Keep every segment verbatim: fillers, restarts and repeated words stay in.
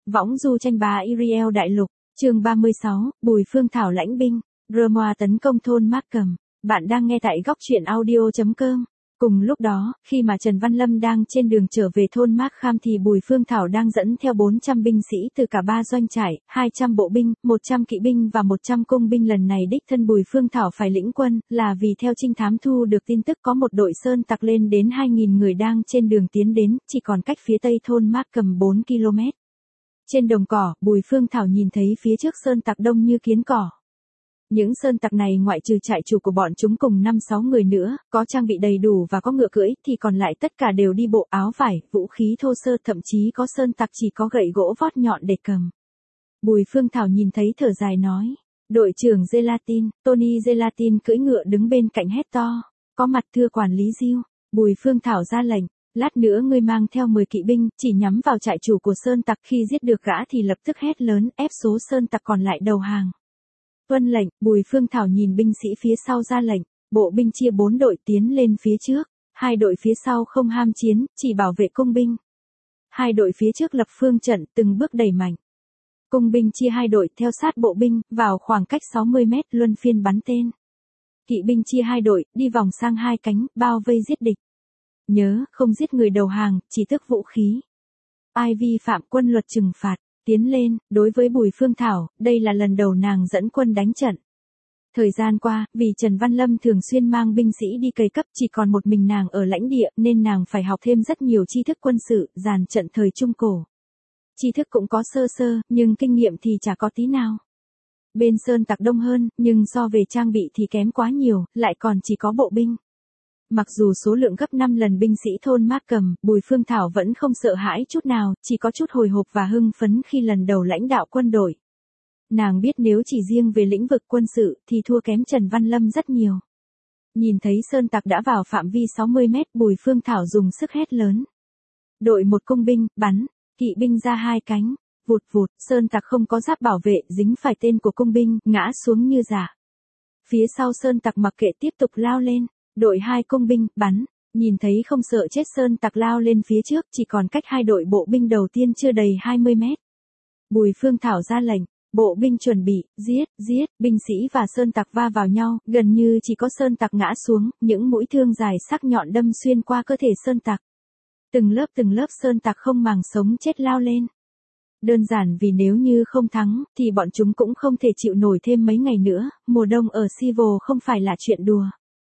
Võng du tranh bá Iriel đại lục, chương ba mươi sáu, Bùi Phương Thảo lãnh binh, Roma tấn công thôn Markham. Bạn đang nghe tại góc truyện audio chấm com. Cùng lúc đó, khi mà Trần Văn Lâm đang trên đường trở về thôn Markham thì Bùi Phương Thảo đang dẫn theo bốn trăm binh sĩ từ cả ba doanh trại, hai trăm bộ binh, một trăm kỵ binh và một trăm cung binh. Lần này đích thân Bùi Phương Thảo phải lĩnh quân, là vì theo trinh thám thu được tin tức có một đội sơn tặc lên đến hai nghìn người đang trên đường tiến đến, chỉ còn cách phía tây thôn Markham bốn ki lô mét. Trên đồng cỏ, Bùi Phương Thảo nhìn thấy phía trước sơn tặc đông như kiến cỏ. Những sơn tặc này ngoại trừ trại chủ của bọn chúng cùng năm sáu người nữa, có trang bị đầy đủ và có ngựa cưỡi, thì còn lại tất cả đều đi bộ, áo vải, vũ khí thô sơ, thậm chí có sơn tặc chỉ có gậy gỗ vót nhọn để cầm. Bùi Phương Thảo nhìn thấy thở dài nói, đội trưởng Gelatin, Tony Gelatin cưỡi ngựa đứng bên cạnh hét to, có mặt thưa quản lý Diêu. Bùi Phương Thảo ra lệnh, lát nữa ngươi mang theo mười kỵ binh, chỉ nhắm vào trại chủ của sơn tặc, khi giết được gã thì lập tức hét lớn, ép số sơn tặc còn lại đầu hàng. Tuân lệnh, Bùi Phương Thảo nhìn binh sĩ phía sau ra lệnh, bộ binh chia bốn đội tiến lên phía trước, hai đội phía sau không ham chiến, chỉ bảo vệ cung binh. Hai đội phía trước lập phương trận, từng bước đẩy mạnh. Cung binh chia hai đội theo sát bộ binh, vào khoảng cách sáu mươi mét luân phiên bắn tên. Kỵ binh chia hai đội, đi vòng sang hai cánh, bao vây giết địch. Nhớ, không giết người đầu hàng, chỉ tước vũ khí. Ai vi phạm quân luật trừng phạt. Tiến lên, đối với Bùi Phương Thảo, đây là lần đầu nàng dẫn quân đánh trận. Thời gian qua, vì Trần Văn Lâm thường xuyên mang binh sĩ đi cày cấp, chỉ còn một mình nàng ở lãnh địa, nên nàng phải học thêm rất nhiều tri thức quân sự, dàn trận thời Trung Cổ. Tri thức cũng có sơ sơ, nhưng kinh nghiệm thì chả có tí nào. Bên sơn tặc đông hơn, nhưng so về trang bị thì kém quá nhiều, lại còn chỉ có bộ binh. Mặc dù số lượng gấp năm lần binh sĩ thôn Markham, Bùi Phương Thảo vẫn không sợ hãi chút nào, chỉ có chút hồi hộp và hưng phấn khi lần đầu lãnh đạo quân đội. Nàng biết nếu chỉ riêng về lĩnh vực quân sự thì thua kém Trần Văn Lâm rất nhiều. Nhìn thấy sơn tặc đã vào phạm vi sáu mươi mét, Bùi Phương Thảo dùng sức hét lớn. Đội một cung binh, bắn, kỵ binh ra hai cánh, vụt vụt, sơn tặc không có giáp bảo vệ, dính phải tên của cung binh, ngã xuống như rả. Phía sau sơn tặc mặc kệ tiếp tục lao lên. Đội hai cung binh, bắn, nhìn thấy không sợ chết sơn tặc lao lên phía trước, chỉ còn cách hai đội bộ binh đầu tiên chưa đầy hai mươi mét. Bùi Phương Thảo ra lệnh, bộ binh chuẩn bị, giết, giết, binh sĩ và sơn tặc va vào nhau, gần như chỉ có sơn tặc ngã xuống, những mũi thương dài sắc nhọn đâm xuyên qua cơ thể sơn tặc. Từng lớp từng lớp sơn tặc không màng sống chết lao lên. Đơn giản vì nếu như không thắng, thì bọn chúng cũng không thể chịu nổi thêm mấy ngày nữa, mùa đông ở Civil không phải là chuyện đùa.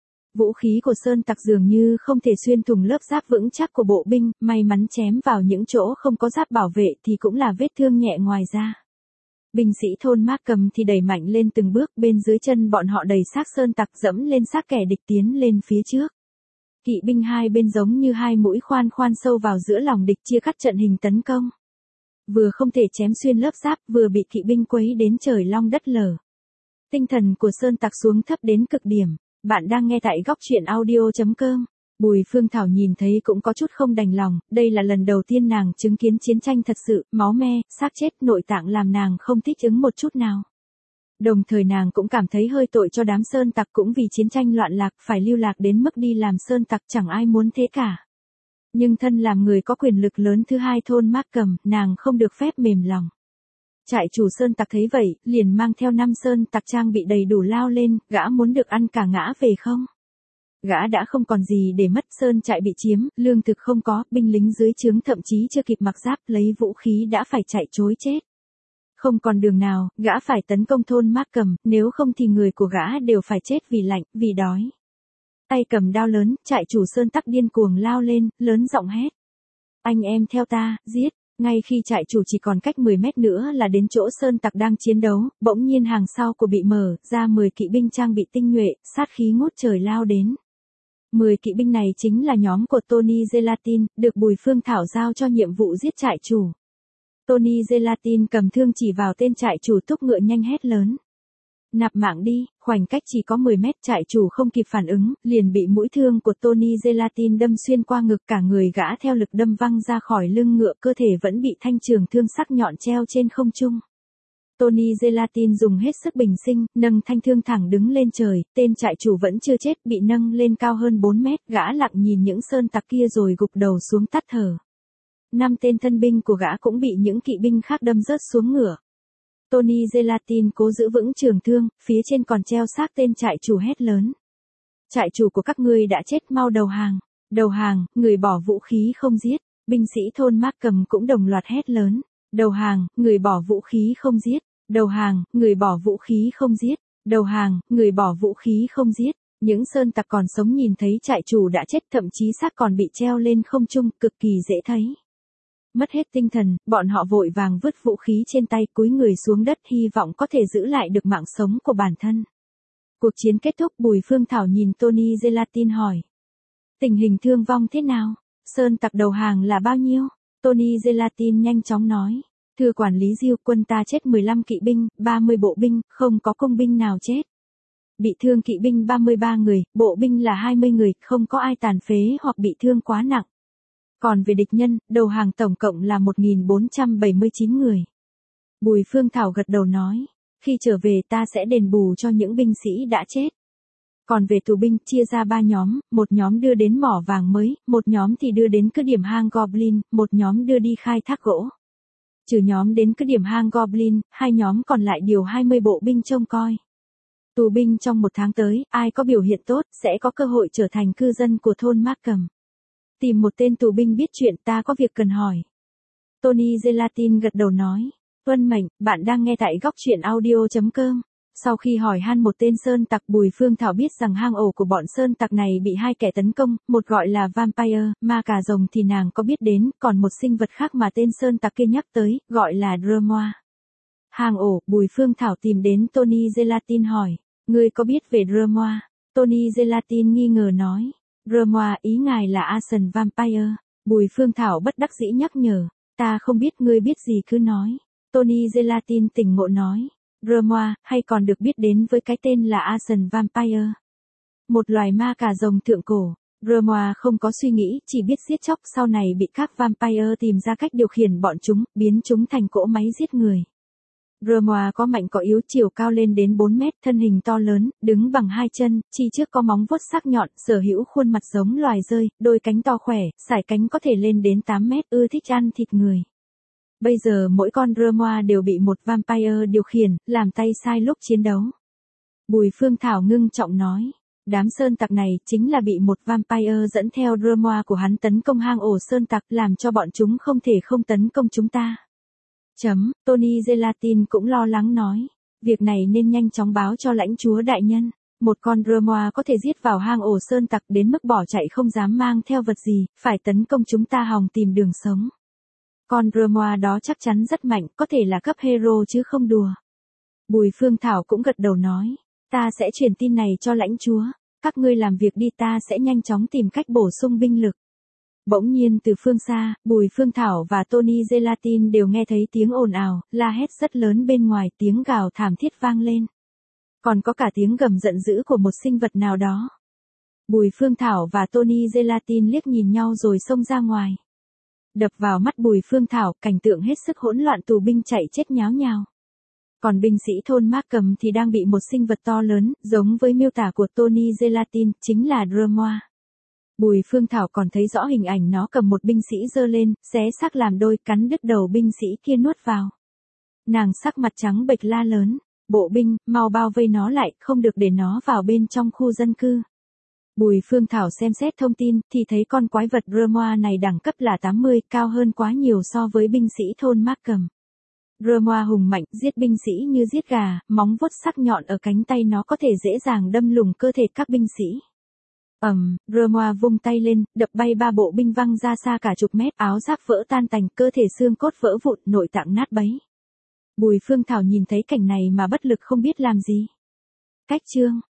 Vũ khí của sơn tặc dường như không thể xuyên thủng lớp giáp vững chắc của bộ binh, may mắn chém vào những chỗ không có giáp bảo vệ thì cũng là vết thương nhẹ ngoài ra. Binh sĩ thôn Markham thì đẩy mạnh lên từng bước, bên dưới chân bọn họ đầy xác sơn tặc dẫm lên xác kẻ địch tiến lên phía trước. Kỵ binh hai bên giống như hai mũi khoan khoan sâu vào giữa lòng địch chia cắt trận hình tấn công. Vừa không thể chém xuyên lớp giáp, vừa bị kỵ binh quấy đến trời long đất lở. Tinh thần của sơn tặc xuống thấp đến cực điểm. Bạn đang nghe tại góc truyện audio chấm com. Bùi Phương Thảo nhìn thấy cũng có chút không đành lòng, đây là lần đầu tiên nàng chứng kiến chiến tranh thật sự, máu me, xác chết, nội tạng làm nàng không thích ứng một chút nào. Đồng thời nàng cũng cảm thấy hơi tội cho đám sơn tặc, cũng vì chiến tranh loạn lạc phải lưu lạc đến mức đi làm sơn tặc, chẳng ai muốn thế cả. Nhưng thân làm người có quyền lực lớn thứ hai thôn Markham, nàng không được phép mềm lòng. Trại chủ sơn tặc thấy vậy, liền mang theo năm sơn tặc trang bị đầy đủ lao lên, gã muốn được ăn cả ngã về không? Gã đã không còn gì để mất, sơn trại bị chiếm, lương thực không có, binh lính dưới trướng thậm chí chưa kịp mặc giáp, lấy vũ khí đã phải chạy trối chết. Không còn đường nào, gã phải tấn công thôn Markham, nếu không thì người của gã đều phải chết vì lạnh, vì đói. Tay cầm đao lớn, trại chủ sơn tặc điên cuồng lao lên, lớn giọng hét. Anh em theo ta, giết. Ngay khi trại chủ chỉ còn cách mười mét nữa là đến chỗ sơn tặc đang chiến đấu, bỗng nhiên hàng sau của bị mở ra mười kỵ binh trang bị tinh nhuệ, sát khí ngút trời lao đến. mười kỵ binh này chính là nhóm của Tony Gelatin, được Bùi Phương Thảo giao cho nhiệm vụ giết trại chủ. Tony Gelatin cầm thương chỉ vào tên trại chủ, thúc ngựa nhanh hét lớn. Nạp mạng đi, khoảnh cách chỉ có mười mét, trại chủ không kịp phản ứng, liền bị mũi thương của Tony Gelatin đâm xuyên qua ngực, cả người gã theo lực đâm văng ra khỏi lưng ngựa, cơ thể vẫn bị thanh trường thương sắc nhọn treo trên không trung. Tony Gelatin dùng hết sức bình sinh, nâng thanh thương thẳng đứng lên trời, tên trại chủ vẫn chưa chết, bị nâng lên cao hơn bốn mét, gã lặng nhìn những sơn tặc kia rồi gục đầu xuống tắt thở. năm tên thân binh của gã cũng bị những kỵ binh khác đâm rớt xuống ngựa. Tony Gelatin cố giữ vững trường thương, phía trên còn treo xác tên trại chủ hét lớn. Trại chủ của các ngươi đã chết, mau đầu hàng. Đầu hàng, người bỏ vũ khí không giết. Binh sĩ thôn Markham cũng đồng loạt hét lớn. Đầu hàng, người bỏ vũ khí không giết. Đầu hàng, người bỏ vũ khí không giết. Đầu hàng, người bỏ vũ khí không giết. Những sơn tặc còn sống nhìn thấy trại chủ đã chết, thậm chí xác còn bị treo lên không trung, cực kỳ dễ thấy. Mất hết tinh thần, bọn họ vội vàng vứt vũ khí trên tay, cúi người xuống đất hy vọng có thể giữ lại được mạng sống của bản thân. Cuộc chiến kết thúc, Bùi Phương Thảo nhìn Tony Gelatin hỏi. Tình hình thương vong thế nào? Sơn tặc đầu hàng là bao nhiêu? Tony Gelatin nhanh chóng nói. Thưa quản lý Diêu, quân ta chết mười lăm kỵ binh, ba mươi bộ binh, không có công binh nào chết. Bị thương kỵ binh ba mươi ba người, bộ binh là hai mươi người, không có ai tàn phế hoặc bị thương quá nặng. Còn về địch nhân, đầu hàng tổng cộng là một nghìn bốn trăm bảy mươi chín người. Bùi Phương Thảo gật đầu nói. Khi trở về ta sẽ đền bù cho những binh sĩ đã chết. Còn về tù binh, chia ra ba nhóm, một nhóm đưa đến mỏ vàng mới, một nhóm thì đưa đến cứ điểm hang Goblin, một nhóm đưa đi khai thác gỗ. Trừ nhóm đến cứ điểm hang Goblin, hai nhóm còn lại điều hai mươi bộ binh trông coi. Tù binh trong một tháng tới, ai có biểu hiện tốt, sẽ có cơ hội trở thành cư dân của thôn Markham. Tìm một tên tù binh biết chuyện, ta có việc cần hỏi. Tony Gelatin gật đầu nói. Tuân mệnh, bạn đang nghe tại góc truyện audio.com. Sau khi hỏi han một tên sơn tặc, Bùi Phương Thảo biết rằng hang ổ của bọn sơn tặc này bị hai kẻ tấn công, một gọi là Vampire, ma cà rồng thì nàng có biết đến, còn một sinh vật khác mà tên sơn tặc kia nhắc tới, gọi là Dromoi. Hang ổ, Bùi Phương Thảo tìm đến Tony Gelatin hỏi, ngươi có biết về Dromoi? Tony Gelatin nghi ngờ nói, Dromoi, ý ngài là Ancient Vampire. Bùi Phương Thảo bất đắc dĩ nhắc nhở, ta không biết, ngươi biết gì cứ nói. Tony Gelatin tỉnh ngộ nói, Dromoi, hay còn được biết đến với cái tên là Ancient Vampire. Một loài ma cà rồng thượng cổ, Dromoi không có suy nghĩ, chỉ biết giết chóc, sau này bị các Vampire tìm ra cách điều khiển bọn chúng, biến chúng thành cỗ máy giết người. Dromoi có mạnh có yếu, chiều cao lên đến bốn mét, thân hình to lớn, đứng bằng hai chân, chi trước có móng vuốt sắc nhọn, sở hữu khuôn mặt giống loài rơi, đôi cánh to khỏe, sải cánh có thể lên đến tám mét, ưa thích ăn thịt người. Bây giờ mỗi con Dromoi đều bị một Vampire điều khiển, làm tay sai lúc chiến đấu. Bùi Phương Thảo ngưng trọng nói, đám sơn tặc này chính là bị một Vampire dẫn theo Dromoi của hắn tấn công hang ổ sơn tặc, làm cho bọn chúng không thể không tấn công chúng ta. Chấm, Tony Gelatin cũng lo lắng nói, việc này nên nhanh chóng báo cho lãnh chúa đại nhân. Một con Dromoi có thể giết vào hang ổ sơn tặc đến mức bỏ chạy không dám mang theo vật gì, phải tấn công chúng ta hòng tìm đường sống. Con Dromoi đó chắc chắn rất mạnh, có thể là cấp hero chứ không đùa. Bùi Phương Thảo cũng gật đầu nói, ta sẽ truyền tin này cho lãnh chúa, các ngươi làm việc đi, ta sẽ nhanh chóng tìm cách bổ sung binh lực. Bỗng nhiên từ phương xa, Bùi Phương Thảo và Tony Gelatin đều nghe thấy tiếng ồn ào, la hét rất lớn bên ngoài, tiếng gào thảm thiết vang lên. Còn có cả tiếng gầm giận dữ của một sinh vật nào đó. Bùi Phương Thảo và Tony Gelatin liếc nhìn nhau rồi xông ra ngoài. Đập vào mắt Bùi Phương Thảo, cảnh tượng hết sức hỗn loạn, tù binh chạy chết nháo nhào. Còn binh sĩ thôn Markham thì đang bị một sinh vật to lớn, giống với miêu tả của Tony Gelatin, chính là Dromoi. Bùi Phương Thảo còn thấy rõ hình ảnh nó cầm một binh sĩ giơ lên, xé xác làm đôi, cắn đứt đầu binh sĩ kia nuốt vào. Nàng sắc mặt trắng bệch la lớn, bộ binh, mau bao vây nó lại, không được để nó vào bên trong khu dân cư. Bùi Phương Thảo xem xét thông tin, thì thấy con quái vật Dromoi này đẳng cấp là tám mươi, cao hơn quá nhiều so với binh sĩ thôn Markham. Dromoi hùng mạnh, giết binh sĩ như giết gà, móng vuốt sắc nhọn ở cánh tay nó có thể dễ dàng đâm lủng cơ thể các binh sĩ. Ầm, um, Dromoi vung tay lên, đập bay ba bộ binh văng ra xa cả chục mét, áo giáp vỡ tan tành, cơ thể xương cốt vỡ vụn, nội tạng nát bấy. Bùi Phương Thảo nhìn thấy cảnh này mà bất lực không biết làm gì. Cách chương